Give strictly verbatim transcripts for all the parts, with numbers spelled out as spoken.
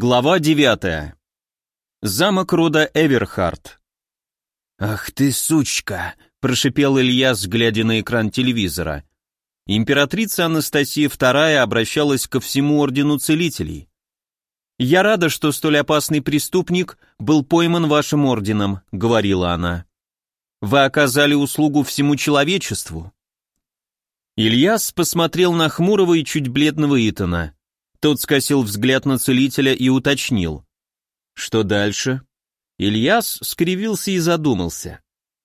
Глава девятая. Замок рода Эверхард. «Ах ты, сучка!» – прошипел Ильяс, глядя на экран телевизора. Императрица Анастасия вторая обращалась ко всему ордену целителей. «Я рада, что столь опасный преступник был пойман вашим орденом», — говорила она. «Вы оказали услугу всему человечеству». Ильяс посмотрел на хмурого и чуть бледного Итана. Тот скосил взгляд на целителя и уточнил. «Что дальше?» Ильяс скривился и задумался.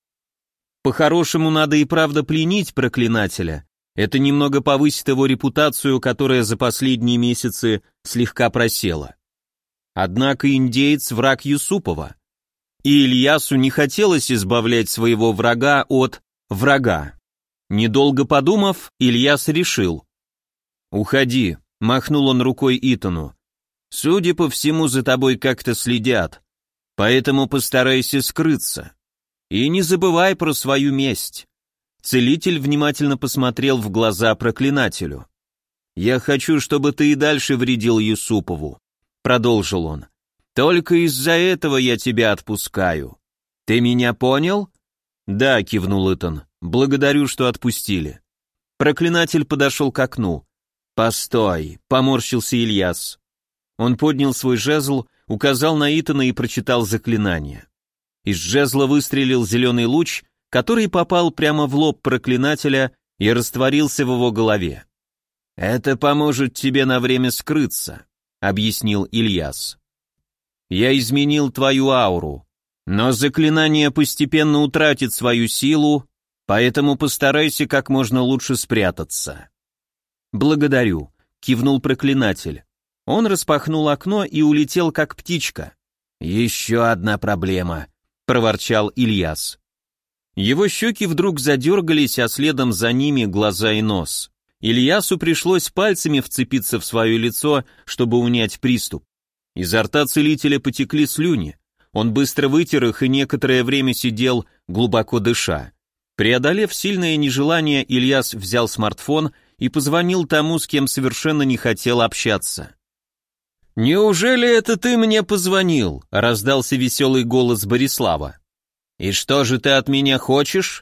«По-хорошему надо и правда пленить проклинателя. Это немного повысит его репутацию, которая за последние месяцы слегка просела. Однако индеец — враг Юсупова. И Ильясу не хотелось избавлять своего врага от врага. Недолго подумав, Ильяс решил. «Уходи», — махнул он рукой Итану. «Судя по всему, за тобой как-то следят, поэтому постарайся скрыться. И не забывай про свою месть». Целитель внимательно посмотрел в глаза проклинателю. «Я хочу, чтобы ты и дальше вредил Юсупову», — продолжил он. «Только из-за этого я тебя отпускаю. Ты меня понял?» «Да», — кивнул Итан. «Благодарю, что отпустили». Проклинатель подошел к окну. «Постой», — поморщился Ильяс. Он поднял свой жезл, указал на Итана и прочитал заклинание. Из жезла выстрелил зеленый луч, который попал прямо в лоб проклинателя и растворился в его голове. «Это поможет тебе на время скрыться», — объяснил Ильяс. «Я изменил твою ауру, но заклинание постепенно утратит свою силу, поэтому постарайся как можно лучше спрятаться». «Благодарю», — кивнул проклинатель. Он распахнул окно и улетел как птичка. «Еще одна проблема», — проворчал Ильяс. Его щеки вдруг задергались, а следом за ними глаза и нос. Ильясу пришлось пальцами вцепиться в свое лицо, чтобы унять приступ. Изо рта целителя потекли слюни. Он быстро вытер их и некоторое время сидел, глубоко дыша. Преодолев сильное нежелание, Ильяс взял смартфон и позвонил тому, с кем совершенно не хотел общаться. «Неужели это ты мне позвонил?» — раздался веселый голос Борислава. «И что же ты от меня хочешь?»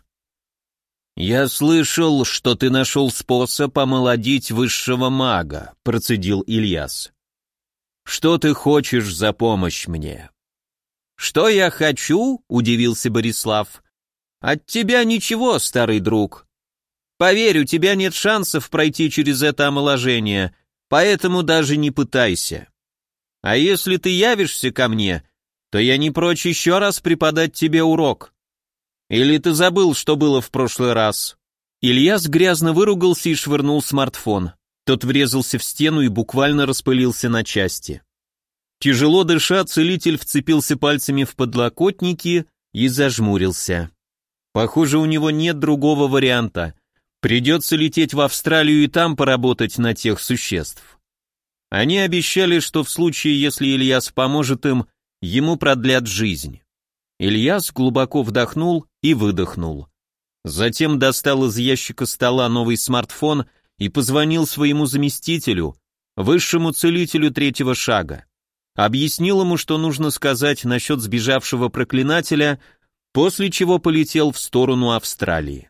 «Я слышал, что ты нашел способ омолодить высшего мага», — процедил Ильяс. «Что ты хочешь за помощь мне?» «Что я хочу?» — удивился Борислав. «От тебя ничего, старый друг. Поверь, у тебя нет шансов пройти через это омоложение, поэтому даже не пытайся. А если ты явишься ко мне, то я не прочь еще раз преподать тебе урок. Или ты забыл, что было в прошлый раз?» Ильяс грязно выругался и швырнул смартфон. Тот врезался в стену и буквально распылился на части. Тяжело дыша, целитель вцепился пальцами в подлокотники и зажмурился. Похоже, у него нет другого варианта. Придется лететь в Австралию и там поработать на тех существ. Они обещали, что в случае, если Ильяс поможет им, ему продлят жизнь. Ильяс глубоко вдохнул и выдохнул. Затем достал из ящика стола новый смартфон и позвонил своему заместителю, высшему целителю третьего шага. Объяснил ему, что нужно сказать насчет сбежавшего проклинателя, после чего полетел в сторону Австралии.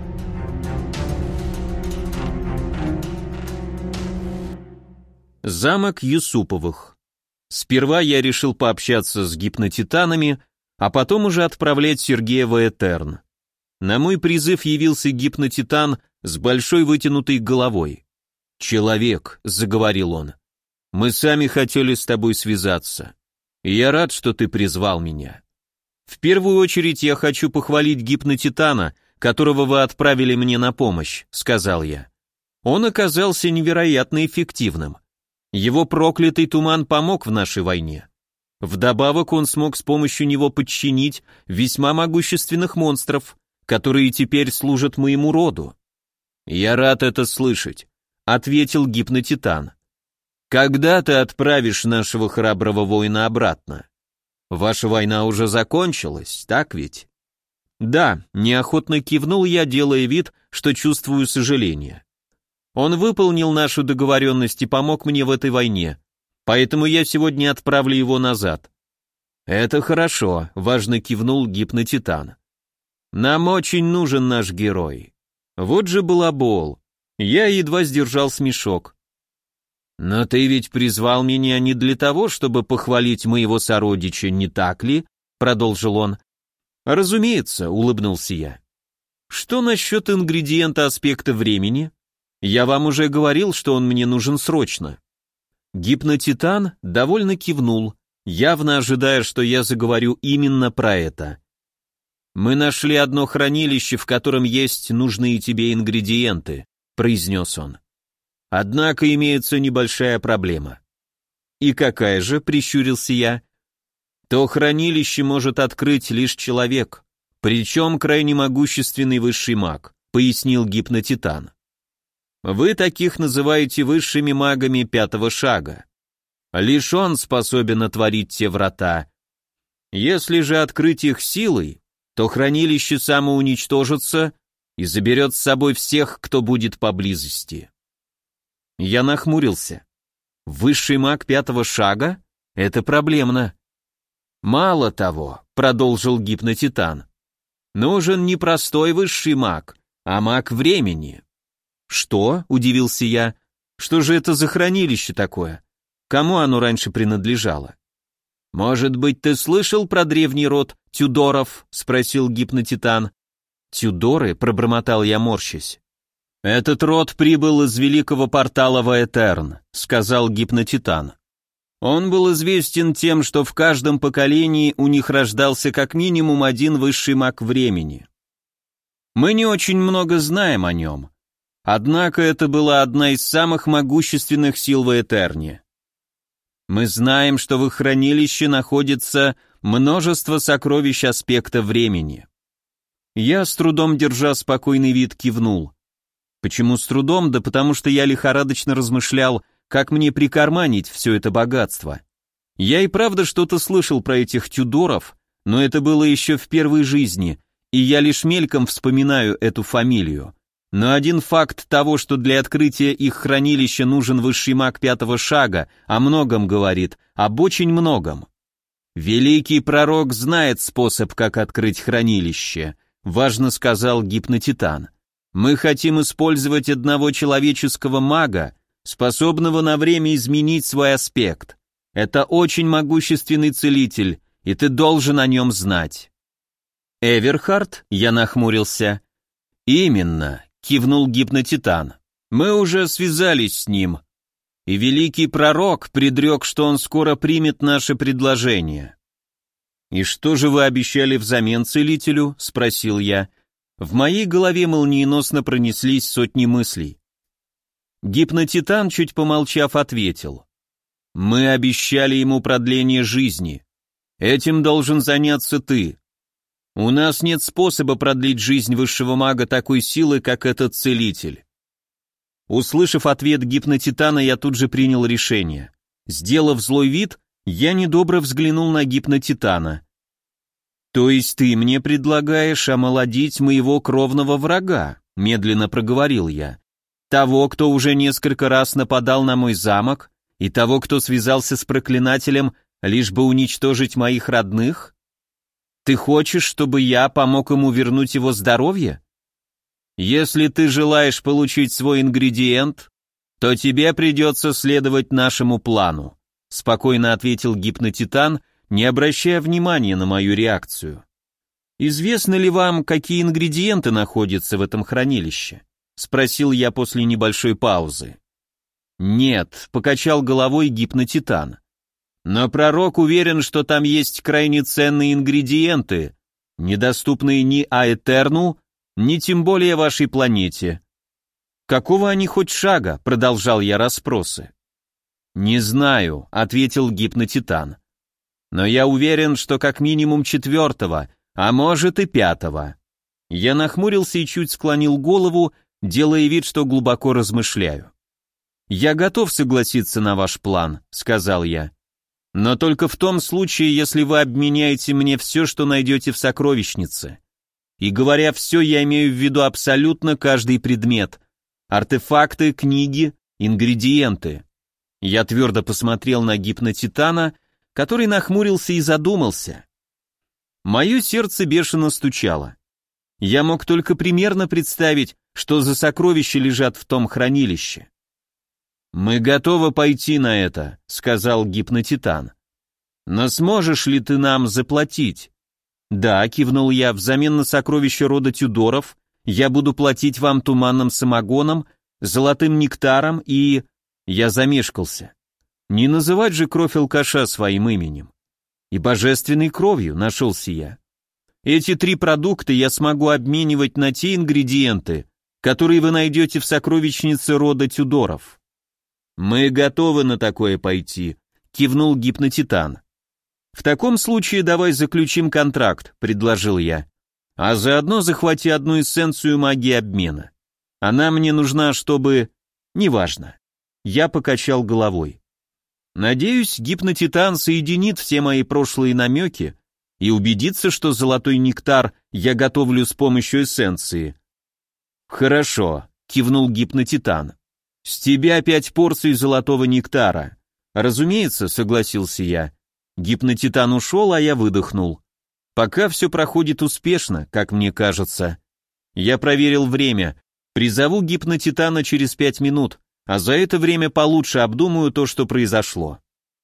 Замок Юсуповых. Сперва я решил пообщаться с гипнотитанами, а потом уже отправлять Сергея в Этерн. На мой призыв явился гипнотитан с большой вытянутой головой. «Человек», — заговорил он, — «мы сами хотели с тобой связаться, и я рад, что ты призвал меня. В первую очередь я хочу похвалить гипнотитана, которого вы отправили мне на помощь», — сказал я. Он оказался невероятно эффективным. Его проклятый туман помог в нашей войне. Вдобавок он смог с помощью него подчинить весьма могущественных монстров, которые теперь служат моему роду. «Я рад это слышать», — ответил гипнотитан. «Когда ты отправишь нашего храброго воина обратно? Ваша война уже закончилась, так ведь?» «Да», — неохотно кивнул я, делая вид, что чувствую сожаление. «Он выполнил нашу договоренность и помог мне в этой войне. Поэтому я сегодня отправлю его назад». «Это хорошо», — важно кивнул гипнотитан. «Нам очень нужен наш герой. Вот же балабол». Я едва сдержал смешок. «Но ты ведь призвал меня не для того, чтобы похвалить моего сородича, не так ли?» — продолжил он. «Разумеется», — улыбнулся я. «Что насчет ингредиента аспекта времени? Я вам уже говорил, что он мне нужен срочно». Гипнотитан довольно кивнул, явно ожидая, что я заговорю именно про это. «Мы нашли одно хранилище, в котором есть нужные тебе ингредиенты», — произнес он. «Однако имеется небольшая проблема». «И какая же?» — прищурился я. «То хранилище может открыть лишь человек, причем крайне могущественный высший маг», — пояснил гипнотитан. «Вы таких называете высшими магами пятого шага. Лишь он способен отворить те врата. Если же открыть их силой, то хранилище самоуничтожится и заберет с собой всех, кто будет поблизости». Я нахмурился. «Высший маг пятого шага? Это проблемно». «Мало того», — продолжил гипнотитан, «нужен не простой высший маг, а маг времени». «Что?» — удивился я. «Что же это за хранилище такое? Кому оно раньше принадлежало?» «Может быть, ты слышал про древний род Тюдоров?» — спросил гипнотитан. «Тюдоры?» — пробормотал я, морщась. «Этот род прибыл из великого портала Ваэтерн», — сказал гипнотитан. «Он был известен тем, что в каждом поколении у них рождался как минимум один высший маг времени. Мы не очень много знаем о нем, однако это была одна из самых могущественных сил Ваэтерне. Мы знаем, что в их хранилище находится множество сокровищ аспекта времени». Я, с трудом держа спокойный вид, кивнул. Почему с трудом? Да потому что я лихорадочно размышлял, как мне прикарманить все это богатство. Я и правда что-то слышал про этих Тюдоров, но это было еще в первой жизни, и я лишь мельком вспоминаю эту фамилию. Но один факт того, что для открытия их хранилища нужен высший маг пятого шага, о многом говорит, об очень многом. «Великий пророк знает способ, как открыть хранилище», — важно сказал гипнотитан. «Мы хотим использовать одного человеческого мага, способного на время изменить свой аспект. Это очень могущественный целитель, и ты должен о нем знать». «Эверхард?» — я нахмурился. «Именно», — кивнул гипнотитан. «Мы уже связались с ним, и великий пророк предрек, что он скоро примет наше предложение». «И что же вы обещали взамен целителю?» — спросил я. В моей голове молниеносно пронеслись сотни мыслей. Гипнотитан, чуть помолчав, ответил. «Мы обещали ему продление жизни. Этим должен заняться ты. У нас нет способа продлить жизнь высшего мага такой силы, как этот целитель». Услышав ответ гипнотитана, я тут же принял решение. Сделав злой вид, я недобро взглянул на гипнотитана. «То есть ты мне предлагаешь омолодить моего кровного врага?» — медленно проговорил я. «Того, кто уже несколько раз нападал на мой замок, и того, кто связался с проклинателем, лишь бы уничтожить моих родных? Ты хочешь, чтобы я помог ему вернуть его здоровье? Если ты желаешь получить свой ингредиент, то тебе придется следовать нашему плану», — спокойно ответил гипнотитан, не обращая внимания на мою реакцию. «Известно ли вам, какие ингредиенты находятся в этом хранилище?» — спросил я после небольшой паузы. «Нет», — покачал головой гипнотитан. «Но пророк уверен, что там есть крайне ценные ингредиенты, недоступные ни Аэтерну, ни тем более вашей планете». «Какого они хоть шага?» — продолжал я расспросы. «Не знаю», — ответил гипнотитан. «Но я уверен, что как минимум четвертого, а может и пятого». Я нахмурился и чуть склонил голову, делая вид, что глубоко размышляю. «Я готов согласиться на ваш план», — сказал я. «Но только в том случае, если вы обменяете мне все, что найдете в сокровищнице. И говоря все, я имею в виду абсолютно каждый предмет. Артефакты, книги, ингредиенты. Я твердо посмотрел на гипнотитана, который нахмурился и задумался. Мое сердце бешено стучало. Я мог только примерно представить, что за сокровища лежат в том хранилище. «Мы готовы пойти на это», — сказал гипнотитан. «Но сможешь ли ты нам заплатить?» «Да», — кивнул я, — «взамен на сокровища рода Тюдоров я буду платить вам туманным самогоном, золотым нектаром и...» Я замешкался. Не называть же кровь алкаша своим именем. И божественной кровью нашелся я. Эти три продукта я смогу обменивать на те ингредиенты, которые вы найдете в сокровищнице рода Тюдоров. «Мы готовы на такое пойти», — кивнул гипнотитан. «В таком случае давай заключим контракт», — предложил я. «А заодно захвати одну эссенцию магии обмена. Она мне нужна, чтобы...» «Неважно». Я покачал головой. «Надеюсь, гипнотитан соединит все мои прошлые намеки и убедится, что золотой нектар я готовлю с помощью эссенции». «Хорошо», — кивнул гипнотитан. «С тебя пять порций золотого нектара». «Разумеется», — согласился я. Гипнотитан ушел, а я выдохнул. Пока все проходит успешно, как мне кажется. Я проверил время. Призову гипнотитана через пять минут, а за это время получше обдумаю то, что произошло.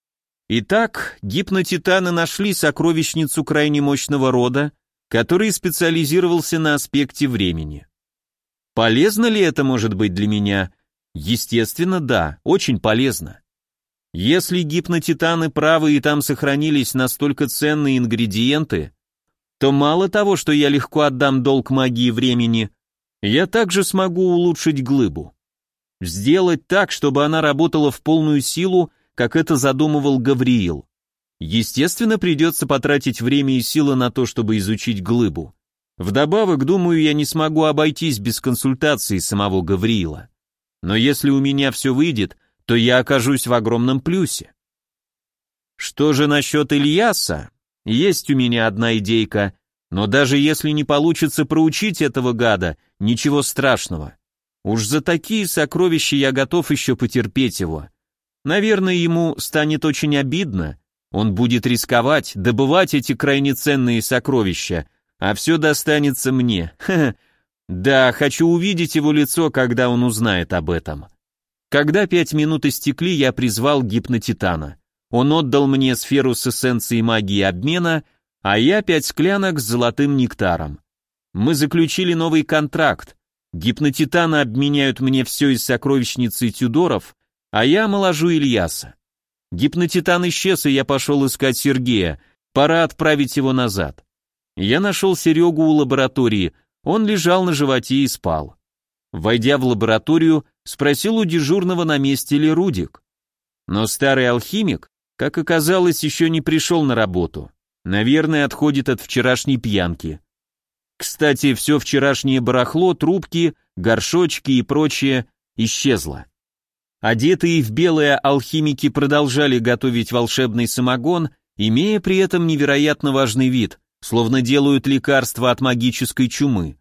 Итак, гипнотитаны нашли сокровищницу крайне мощного рода, который специализировался на аспекте времени. Полезно ли это может быть для меня? Естественно, да, очень полезно. Если гипнотитаны правы и там сохранились настолько ценные ингредиенты, то мало того, что я легко отдам долг магии времени, я также смогу улучшить глыбу. Сделать так, чтобы она работала в полную силу, как это задумывал Гавриил. Естественно, придется потратить время и силы на то, чтобы изучить глыбу. Вдобавок, думаю, я не смогу обойтись без консультации самого Гавриила. Но если у меня все выйдет, то я окажусь в огромном плюсе. Что же насчет Ильяса? Есть у меня одна идейка, но даже если не получится проучить этого гада, ничего страшного. Уж за такие сокровища я готов еще потерпеть его. Наверное, ему станет очень обидно. Он будет рисковать, добывать эти крайне ценные сокровища, а все достанется мне. Ха-ха. Да, хочу увидеть его лицо, когда он узнает об этом. Когда пять минут истекли, я призвал гипнотитана. Он отдал мне сферу с эссенцией магии обмена, а я пять склянок с золотым нектаром. Мы заключили новый контракт. Гипнотитаны обменяют мне все из сокровищницы Тюдоров, а я омоложу Ильяса. Гипнотитан исчез, и я пошел искать Сергея. Пора отправить его назад. Я нашел Серегу у лаборатории. Он лежал на животе и спал. Войдя в лабораторию, спросил у дежурного, на месте ли Рудик. Но старый алхимик, как оказалось, еще не пришел на работу. Наверное, отходит от вчерашней пьянки. Кстати, все вчерашнее барахло, трубки, горшочки и прочее исчезло. Одетые в белое алхимики продолжали готовить волшебный самогон, имея при этом невероятно важный вид, словно делают лекарства от магической чумы.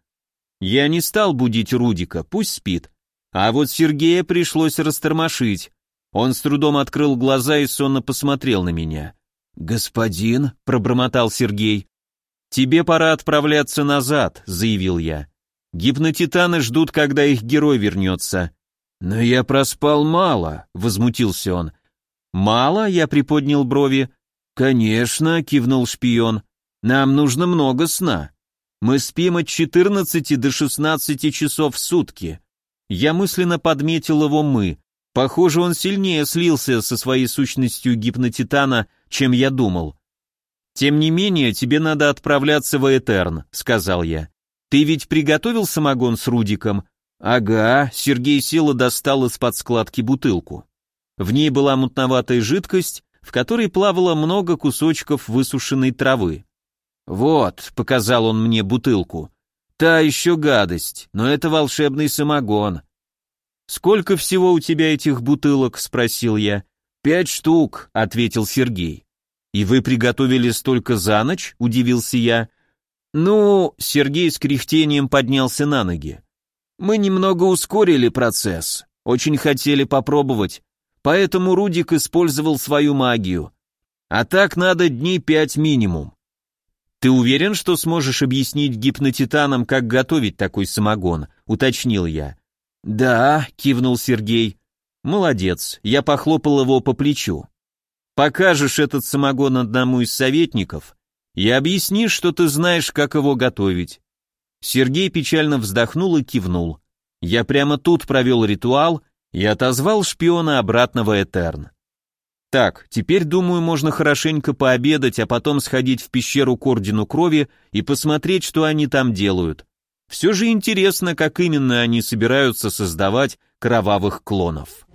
Я не стал будить Рудика, пусть спит. А вот Сергея пришлось растормошить. Он с трудом открыл глаза и сонно посмотрел на меня. «Господин», — пробормотал Сергей. «Тебе пора отправляться назад», — заявил я. «Гипнотитаны ждут, когда их герой вернется». «Но я проспал мало», — возмутился он. «Мало?» — я приподнял брови. «Конечно», — кивнул шпион. «Нам нужно много сна. Мы спим от четырнадцати до шестнадцати часов в сутки». Я мысленно подметил его «мы». Похоже, он сильнее слился со своей сущностью гипнотитана, чем я думал. «Тем не менее, тебе надо отправляться в Этерн», — сказал я. «Ты ведь приготовил самогон с Рудиком?» «Ага», — Сергей сел и достал из-под складки бутылку. В ней была мутноватая жидкость, в которой плавало много кусочков высушенной травы. «Вот», — показал он мне бутылку, — «та еще гадость, но это волшебный самогон». «Сколько всего у тебя этих бутылок?» — спросил я. «Пять штук», — ответил Сергей. «И вы приготовили столько за ночь?» — удивился я. «Ну...» — Сергей с кряхтением поднялся на ноги. «Мы немного ускорили процесс, очень хотели попробовать. поэтому Рудик использовал свою магию. А так надо дней пять минимум. Ты уверен, что сможешь объяснить гипнотитанам, как готовить такой самогон? Уточнил я. Да, кивнул Сергей. Молодец, я похлопал его по плечу. Покажешь этот самогон одному из советников и объяснишь, что ты знаешь, как его готовить. Сергей печально вздохнул и кивнул. Я прямо тут провел ритуал и отозвал шпиона обратно в Этерн. Так, теперь, думаю, можно хорошенько пообедать, а потом сходить в пещеру к Ордену Крови и посмотреть, что они там делают. Все же интересно, как именно они собираются создавать кровавых клонов.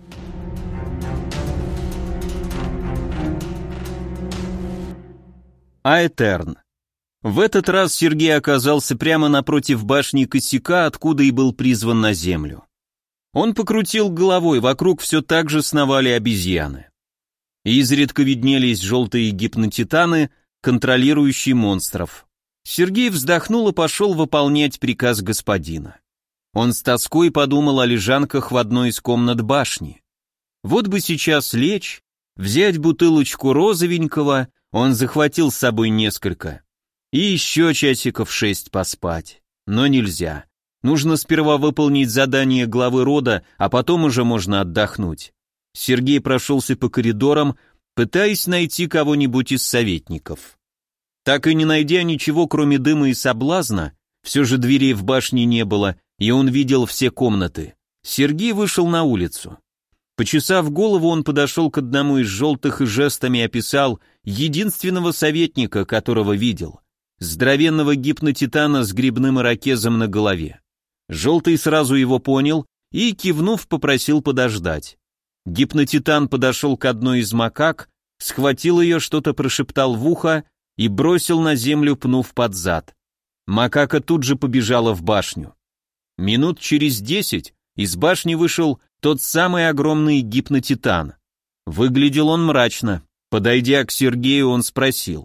Аэтерн. В этот раз Сергей оказался прямо напротив башни косяка, откуда и был призван на землю. Он покрутил головой, вокруг все так же сновали обезьяны. Изредка виднелись желтые гипнотитаны, контролирующие монстров. Сергей вздохнул и пошел выполнять приказ господина. Он с тоской подумал о лежанках в одной из комнат башни. Вот бы сейчас лечь, взять бутылочку розовенького, он захватил с собой несколько, и еще часиков шесть поспать. Но нельзя. Нужно сперва выполнить задание главы рода, а потом уже можно отдохнуть. Сергей прошелся по коридорам, пытаясь найти кого-нибудь из советников. Так и не найдя ничего, кроме дыма и соблазна, все же дверей в башне не было, и он видел все комнаты. Сергей вышел на улицу. Почесав голову, он подошел к одному из желтых и жестами описал единственного советника, которого видел. Здоровенного гипнотитана с грибным ирокезом на голове. Желтый сразу его понял и, кивнув, попросил подождать. Гипнотитан подошел к одной из макак, схватил ее, что-то прошептал в ухо и бросил на землю, пнув под зад. Макака тут же побежала в башню. Минут через десять из башни вышел тот самый огромный гипнотитан. Выглядел он мрачно. Подойдя к Сергею, он спросил: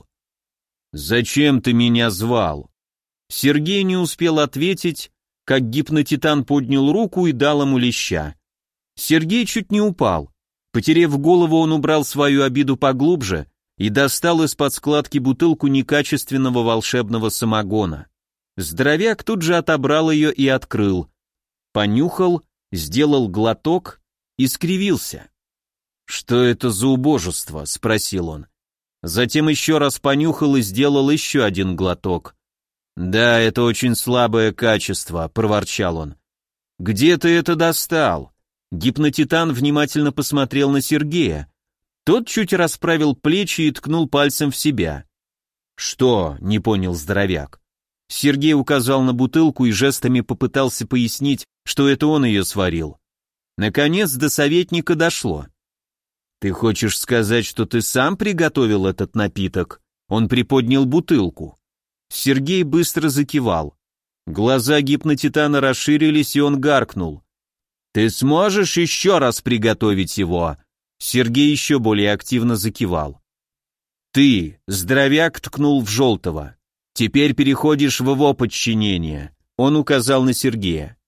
«Зачем ты меня звал?» Сергей не успел ответить, как гипнотитан поднял руку и дал ему леща. Сергей чуть не упал. Потерев голову, он убрал свою обиду поглубже и достал из-под складки бутылку некачественного волшебного самогона. Здоровяк тут же отобрал ее и открыл. Понюхал, сделал глоток и скривился. «Что это за убожество?» — спросил он. Затем еще раз понюхал и сделал еще один глоток. «Да, это очень слабое качество», — проворчал он. «Где ты это достал?» Гипнотитан внимательно посмотрел на Сергея. Тот чуть расправил плечи и ткнул пальцем в себя. «Что?» — не понял здоровяк. Сергей указал на бутылку и жестами попытался пояснить, что это он ее сварил. Наконец до советника дошло. «Ты хочешь сказать, что ты сам приготовил этот напиток?» Он приподнял бутылку. Сергей быстро закивал. Глаза гипнотитана расширились, и он гаркнул: «Ты сможешь еще раз приготовить его?» Сергей еще более активно закивал. «Ты», — здоровяк ткнул в желтого, — «теперь переходишь в его подчинение», — он указал на Сергея.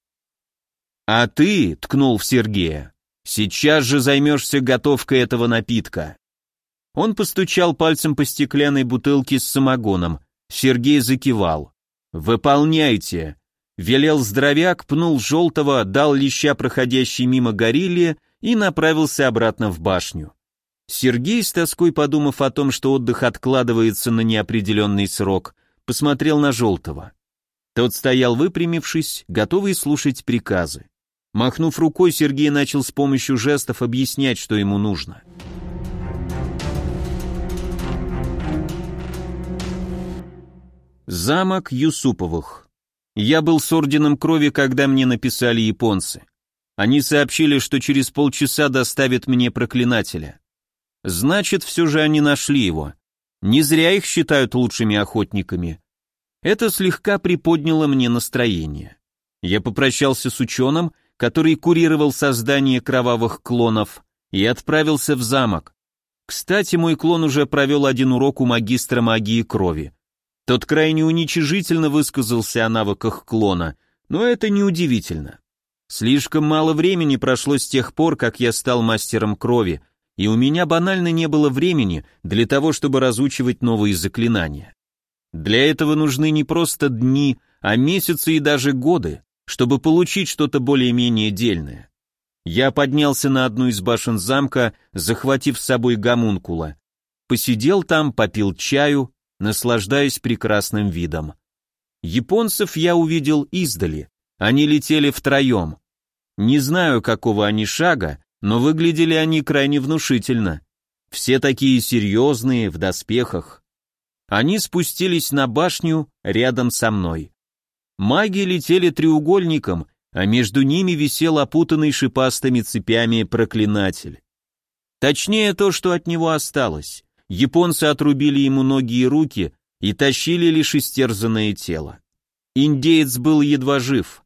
«А ты», — ткнул в Сергея, — «сейчас же займешься готовкой этого напитка». Он постучал пальцем по стеклянной бутылке с самогоном. Сергей закивал. «Выполняйте», — велел здоровяк, пнул желтого, дал леща проходящей мимо горилле и направился обратно в башню. Сергей, с тоской подумав о том, что отдых откладывается на неопределенный срок, посмотрел на желтого. Тот стоял выпрямившись, готовый слушать приказы. Махнув рукой, Сергей начал с помощью жестов объяснять, что ему нужно. Замок Юсуповых. Я был с Орденом Крови, когда мне написали японцы. Они сообщили, что через полчаса доставят мне проклинателя. Значит, все же они нашли его. Не зря их считают лучшими охотниками. Это слегка приподняло мне настроение. Я попрощался с ученым, который курировал создание кровавых клонов, и отправился в замок. Кстати, мой клон уже провел один урок у магистра магии крови. Тот крайне уничижительно высказался о навыках клона, но это неудивительно. Слишком мало времени прошло с тех пор, как я стал мастером крови, и у меня банально не было времени для того, чтобы разучивать новые заклинания. Для этого нужны не просто дни, а месяцы и даже годы, чтобы получить что-то более-менее дельное. Я поднялся на одну из башен замка, захватив с собой гомункула. Посидел там, попил чаю, наслаждаясь прекрасным видом. Японцев я увидел издали, они летели втроем. Не знаю, какого они шага, но выглядели они крайне внушительно. Все такие серьезные, в доспехах. Они спустились на башню рядом со мной. Маги летели треугольником, а между ними висел опутанный шипастыми цепями проклинатель. Точнее, то, что от него осталось. Японцы отрубили ему ноги и руки и тащили лишь истерзанное тело. Индеец был едва жив.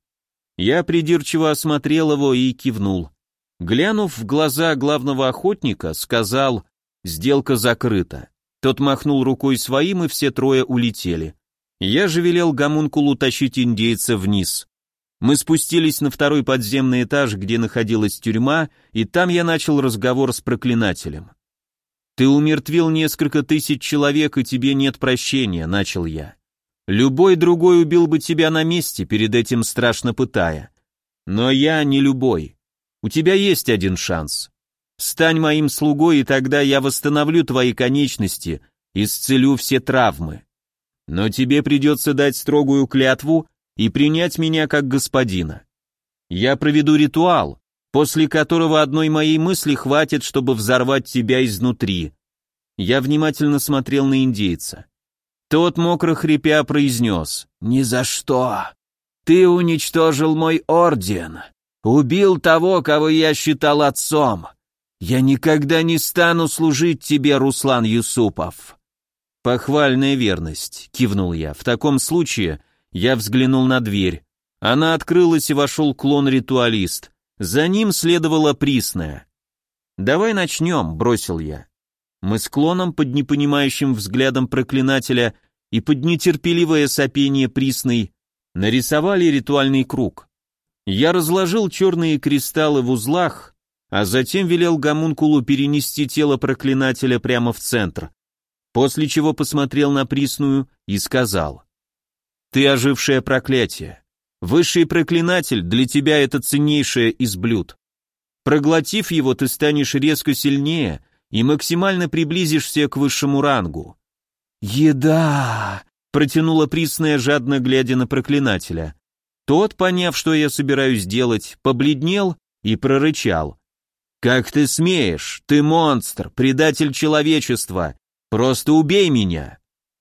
Я придирчиво осмотрел его и кивнул. Глянув в глаза главного охотника, сказал: «Сделка закрыта». Тот махнул рукой своим, и все трое улетели. Я же велел гомункулу тащить индейца вниз. Мы спустились на второй подземный этаж, где находилась тюрьма, и там я начал разговор с проклинателем. «Ты умертвил несколько тысяч человек, и тебе нет прощения», — начал я. «Любой другой убил бы тебя на месте, перед этим страшно пытая. Но я не любой. У тебя есть один шанс. Стань моим слугой, и тогда я восстановлю твои конечности, исцелю все травмы. Но тебе придется дать строгую клятву и принять меня как господина. Я проведу ритуал, после которого одной моей мысли хватит, чтобы взорвать тебя изнутри». Я внимательно смотрел на индейца. Тот, мокро хрипя, произнес: «Ни за что! Ты уничтожил мой орден, убил того, кого я считал отцом. Я никогда не стану служить тебе, Руслан Юсупов». «Похвальная верность», — кивнул я. «В таком случае...» Я взглянул на дверь. Она открылась, и вошел клон-ритуалист. За ним следовала Присная. «Давай начнем», — бросил я. Мы с клоном под непонимающим взглядом проклинателя и под нетерпеливое сопение Присной нарисовали ритуальный круг. Я разложил черные кристаллы в узлах, а затем велел гомункулу перенести тело проклинателя прямо в центр, после чего посмотрел на Присную и сказал: «Ты ожившее проклятие. Высший проклинатель для тебя это ценнейшее из блюд. Проглотив его, ты станешь резко сильнее и максимально приблизишься к высшему рангу». «Еда!» — протянула Присная, жадно глядя на проклинателя. Тот, поняв, что я собираюсь делать, побледнел и прорычал: «Как ты смеешь? Ты монстр, предатель человечества! Просто убей меня!»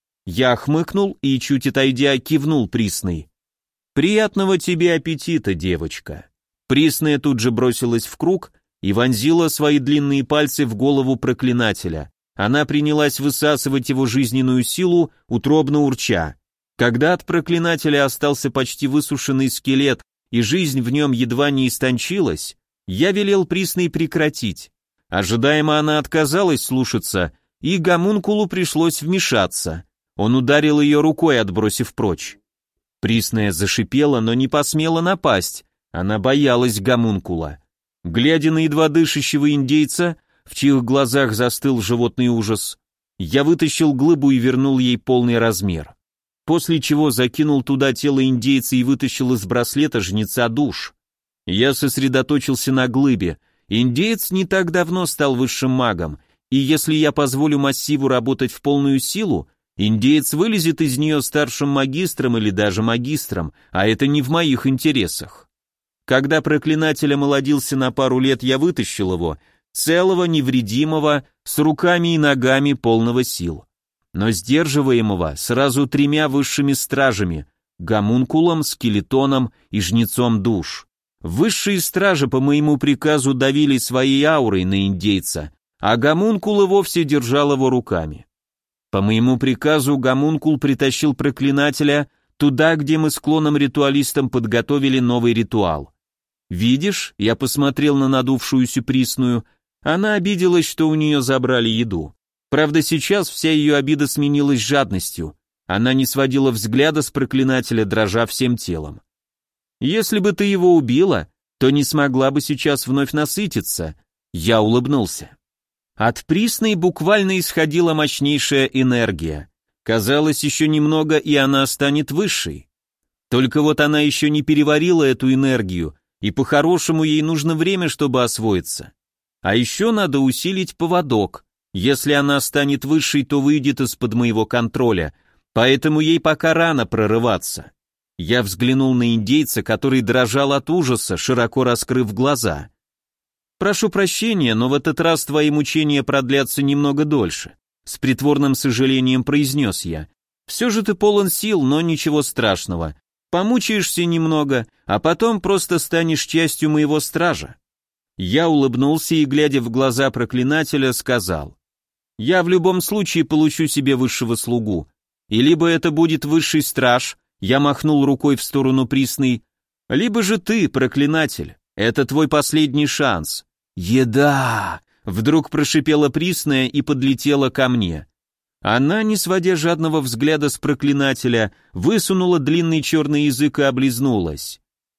Я хмыкнул и, чуть отойдя, кивнул Присной. «Приятного тебе аппетита, девочка». Присная тут же бросилась в круг и вонзила свои длинные пальцы в голову проклинателя. Она принялась высасывать его жизненную силу, утробно урча. Когда от проклинателя остался почти высушенный скелет и жизнь в нем едва не истончилась, я велел Присной прекратить. Ожидаемо она отказалась слушаться, и гомункулу пришлось вмешаться. Он ударил ее рукой, отбросив прочь. Присная зашипела, но не посмела напасть. Она боялась гомункула. Глядя на едва дышащего индейца, в чьих глазах застыл животный ужас, я вытащил глыбу и вернул ей полный размер. После чего закинул туда тело индейца и вытащил из браслета жнеца душ. Я сосредоточился на глыбе. Индеец не так давно стал высшим магом, и если я позволю массиву работать в полную силу, индеец вылезет из нее старшим магистром или даже магистром, а это не в моих интересах. Когда проклинатель омолодился на пару лет, я вытащил его, целого, невредимого, с руками и ногами полного сил. Но сдерживаемого сразу тремя высшими стражами — гомункулом, скелетоном и жнецом душ. Высшие стражи по моему приказу давили своей аурой на индейца, а гомункул и вовсе держал его руками. По моему приказу гомункул притащил проклинателя туда, где мы с клоном-ритуалистом подготовили новый ритуал. «Видишь?» — я посмотрел на надувшуюся Присную. Она обиделась, что у нее забрали еду. Правда, сейчас вся ее обида сменилась жадностью. Она не сводила взгляда с проклинателя, дрожа всем телом. «Если бы ты его убила, то не смогла бы сейчас вновь насытиться. Я улыбнулся. От Присной буквально исходила мощнейшая энергия. Казалось, еще немного, и она станет высшей. Только вот она еще не переварила эту энергию, и по-хорошему ей нужно время, чтобы освоиться. А еще надо усилить поводок. Если она станет высшей, то выйдет из-под моего контроля, поэтому ей пока рано прорываться. Я взглянул на индейца, который дрожал от ужаса, широко раскрыв глаза. «Прошу прощения, но в этот раз твои мучения продлятся немного дольше», с притворным сожалением произнес я. «Все же ты полон сил, но ничего страшного. Помучаешься немного, а потом просто станешь частью моего стража». Я улыбнулся и, глядя в глаза проклинателя, сказал: «Я в любом случае получу себе высшего слугу, и либо это будет высший страж», я махнул рукой в сторону Присной, «либо же ты, проклинатель, это твой последний шанс». «Еда!» — вдруг прошипела Присная и подлетела ко мне. Она, не сводя жадного взгляда с проклинателя, высунула длинный черный язык и облизнулась.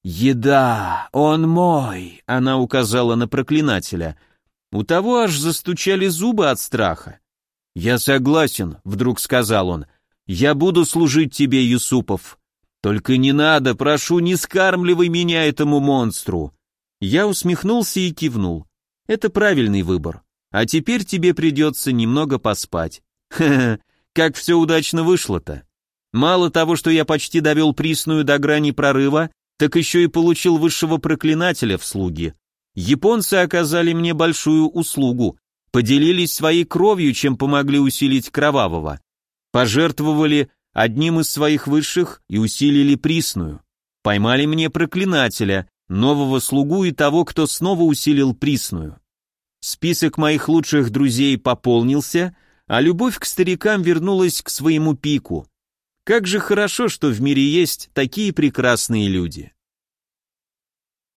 «Еда! Он мой!» — она указала на проклинателя. У того аж застучали зубы от страха. «Я согласен», — вдруг сказал он. «Я буду служить тебе, Юсупов. Только не надо, прошу, не скармливай меня этому монстру». Я усмехнулся и кивнул. «Это правильный выбор. А теперь тебе придется немного поспать». Ха-ха, как все удачно вышло-то. Мало того, что я почти довел Присную до грани прорыва, так еще и получил высшего проклинателя в слуги. Японцы оказали мне большую услугу, поделились своей кровью, чем помогли усилить Кровавого. Пожертвовали одним из своих высших и усилили Присную. Поймали мне проклинателя, нового слугу и того, кто снова усилил Присную. Список моих лучших друзей пополнился, а любовь к старикам вернулась к своему пику. Как же хорошо, что в мире есть такие прекрасные люди.